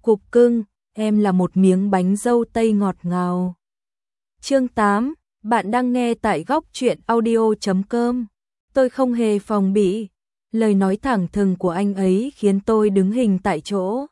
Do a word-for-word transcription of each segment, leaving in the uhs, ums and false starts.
Cục cưng, em là một miếng bánh dâu tây ngọt ngào. Chương tám, bạn đang nghe tại góc truyện audio chấm com. Tôi không hề phòng bị, lời nói thẳng thừng của anh ấy khiến tôi đứng hình tại chỗ.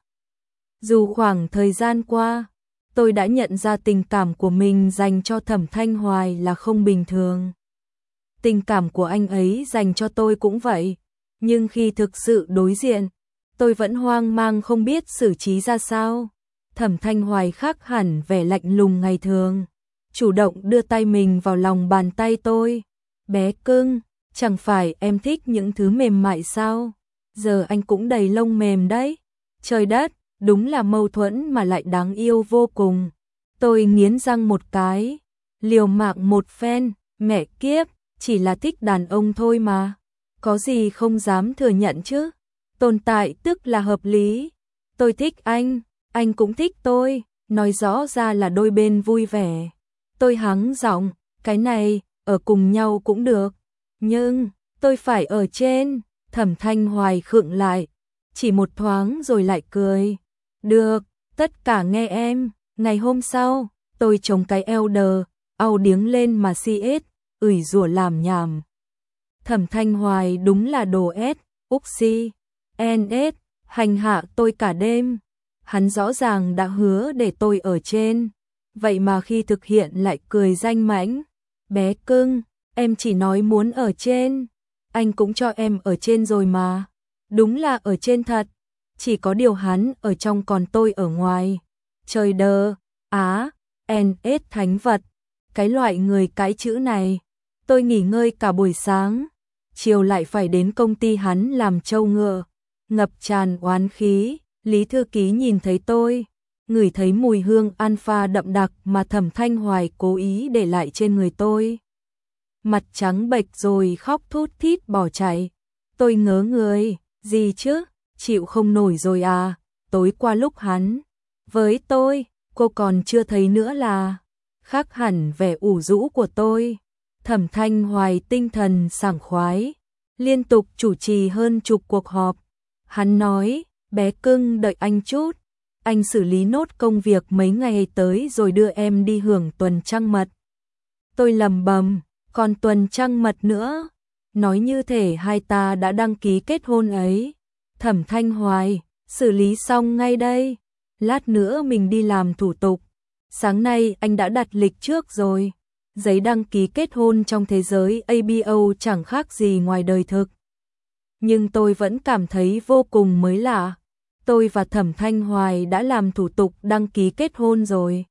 Dù khoảng thời gian qua, tôi đã nhận ra tình cảm của mình dành cho Thẩm Thanh Hoài là không bình thường. Tình cảm của anh ấy dành cho tôi cũng vậy, nhưng khi thực sự đối diện, tôi vẫn hoang mang không biết xử trí ra sao. Thẩm Thanh Hoài khác hẳn vẻ lạnh lùng ngày thường, chủ động đưa tay mình vào lòng bàn tay tôi. Bé cưng, chẳng phải em thích những thứ mềm mại sao? Giờ anh cũng đầy lông mềm đấy. Trời đất, đúng là mâu thuẫn mà lại đáng yêu vô cùng. Tôi nghiến răng một cái, liều mạng một phen, mẹ kiếp, chỉ là thích đàn ông thôi mà. Có gì không dám thừa nhận chứ? Tồn tại tức là hợp lý. Tôi thích anh, anh cũng thích tôi, nói rõ ra là đôi bên vui vẻ. Tôi hắng giọng, cái này, ở cùng nhau cũng được. Nhưng, tôi phải ở trên. Thẩm Thanh Hoài khựng lại, chỉ một thoáng rồi lại cười. Được, tất cả nghe em. Ngày hôm sau, tôi chống cái eo đờ, au điếng lên mà si ết, ủi rủa làm nhảm. Thẩm Thanh Hoài đúng là đồ S, Uxi, en ét, hành hạ tôi cả đêm. Hắn rõ ràng đã hứa để tôi ở trên, vậy mà khi thực hiện lại cười danh mãnh. Bé cưng, em chỉ nói muốn ở trên, anh cũng cho em ở trên rồi mà. Đúng là ở trên thật, chỉ có điều hắn ở trong còn tôi ở ngoài. Trời đờ, á, en ét thánh vật, cái loại người cái chữ này. Tôi nghỉ ngơi cả buổi sáng, chiều lại phải đến công ty hắn làm trâu ngựa, ngập tràn oán khí. Lý thư ký nhìn thấy tôi, ngửi thấy mùi hương alpha đậm đặc mà Thẩm Thanh Hoài cố ý để lại trên người tôi. Mặt trắng bệch rồi khóc thút thít bỏ chạy. Tôi ngớ người, gì chứ, chịu không nổi rồi à? Tối qua lúc hắn với tôi, cô còn chưa thấy nữa là khác hẳn vẻ ủ rũ của tôi. Thẩm Thanh Hoài tinh thần sảng khoái, liên tục chủ trì hơn chục cuộc họp. Hắn nói, bé cưng đợi anh chút, anh xử lý nốt công việc mấy ngày tới rồi đưa em đi hưởng tuần trăng mật. Tôi lầm bầm, còn tuần trăng mật nữa, nói như thể hai ta đã đăng ký kết hôn ấy. Thẩm Thanh Hoài, xử lý xong ngay đây, lát nữa mình đi làm thủ tục. Sáng nay anh đã đặt lịch trước rồi, giấy đăng ký kết hôn trong thế giới a bê o chẳng khác gì ngoài đời thực. Nhưng tôi vẫn cảm thấy vô cùng mới lạ. Tôi và Thẩm Thanh Hoài đã làm thủ tục đăng ký kết hôn rồi.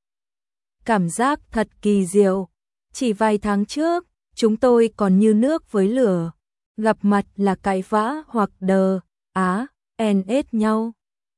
Cảm giác thật kỳ diệu. Chỉ vài tháng trước, chúng tôi còn như nước với lửa. Gặp mặt là cãi vã hoặc đờ, á, en ét nhau.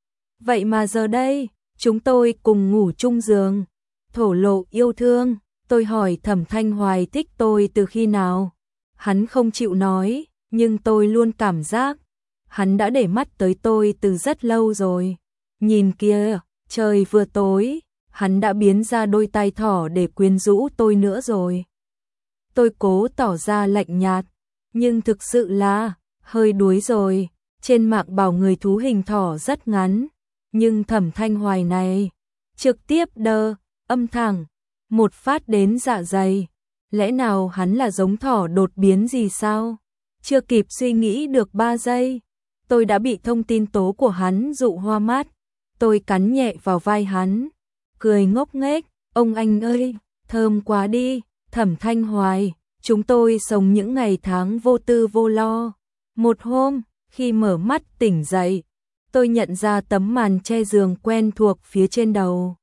Vậy mà giờ đây, chúng tôi cùng ngủ chung giường, thổ lộ yêu thương. Tôi hỏi Thẩm Thanh Hoài thích tôi từ khi nào. Hắn không chịu nói, nhưng tôi luôn cảm giác hắn đã để mắt tới tôi từ rất lâu rồi. Nhìn kia, trời vừa tối, hắn đã biến ra đôi tay thỏ để quyến rũ tôi nữa rồi. Tôi cố tỏ ra lạnh nhạt, nhưng thực sự là hơi đuối rồi. Trên mạng bảo người thú hình thỏ rất ngắn, nhưng Thẩm Thanh Hoài này trực tiếp đơ, âm thẳng, một phát đến dạ dày. Lẽ nào hắn là giống thỏ đột biến gì sao? Chưa kịp suy nghĩ được ba giây, tôi đã bị thông tin tố của hắn dụ hoa mắt. Tôi cắn nhẹ vào vai hắn, cười ngốc nghếch, ông anh ơi, thơm quá đi. Thẩm Thanh Hoài, chúng tôi sống những ngày tháng vô tư vô lo. Một hôm, khi mở mắt tỉnh dậy, tôi nhận ra tấm màn che giường quen thuộc phía trên đầu.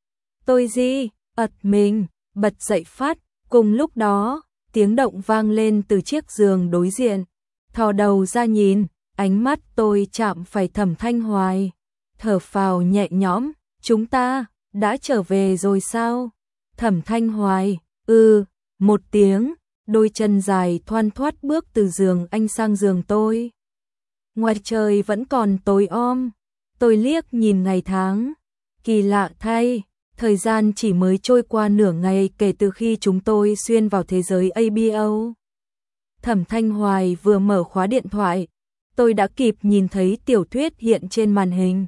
Tôi di, ật mình, bật dậy phát, cùng lúc đó, tiếng động vang lên từ chiếc giường đối diện. Thò đầu ra nhìn, ánh mắt tôi chạm phải Thẩm Thanh Hoài. Thở phào nhẹ nhõm, chúng ta đã trở về rồi sao? Thẩm Thanh Hoài, ừ, một tiếng, đôi chân dài thoăn thoắt bước từ giường anh sang giường tôi. Ngoài trời vẫn còn tối om, tôi liếc nhìn ngày tháng. Kỳ lạ thay, thời gian chỉ mới trôi qua nửa ngày kể từ khi chúng tôi xuyên vào thế giới a bê o. Thẩm Thanh Hoài vừa mở khóa điện thoại, tôi đã kịp nhìn thấy tiểu thuyết hiện trên màn hình.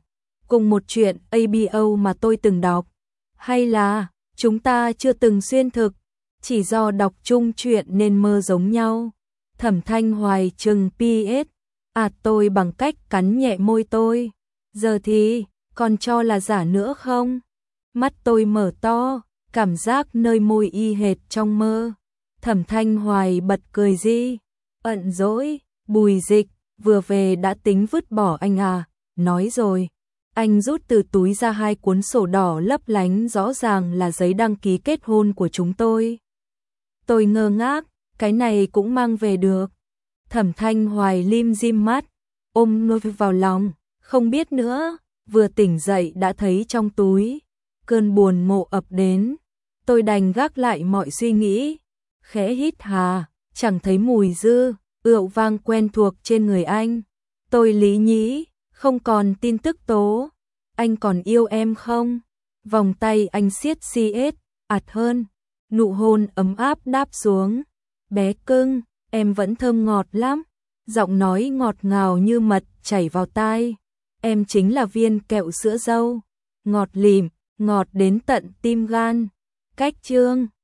cùng một chuyện a bê o mà tôi từng đọc. Hay là, chúng ta chưa từng xuyên thực, chỉ do đọc chung chuyện nên mơ giống nhau. Thẩm Thanh Hoài trừng pê ét, à tôi bằng cách cắn nhẹ môi tôi. Giờ thì, còn cho là giả nữa không? Mắt tôi mở to, cảm giác nơi môi y hệt trong mơ. Thẩm Thanh Hoài bật cười di, ẩn dỗi, Bùi Dịch, vừa về đã tính vứt bỏ anh à, nói rồi. Anh rút từ túi ra hai cuốn sổ đỏ lấp lánh rõ ràng là giấy đăng ký kết hôn của chúng tôi. Tôi ngơ ngác, cái này cũng mang về được. Thẩm Thanh Hoài lim dim mắt, ôm tôi vào lòng, không biết nữa, vừa tỉnh dậy đã thấy trong túi. Cơn buồn ngộ ập đến, tôi đành gác lại mọi suy nghĩ, khẽ hít hà, chẳng thấy mùi dư, rượu vang quen thuộc trên người anh. Tôi lý nhí, không còn tin tức tố. Anh còn yêu em không? Vòng tay anh siết xiết, ạt hơn. Nụ hôn ấm áp đáp xuống. Bé cưng, em vẫn thơm ngọt lắm. Giọng nói ngọt ngào như mật chảy vào tai. Em chính là viên kẹo sữa dâu. Ngọt lìm, ngọt đến tận tim gan. Cách chương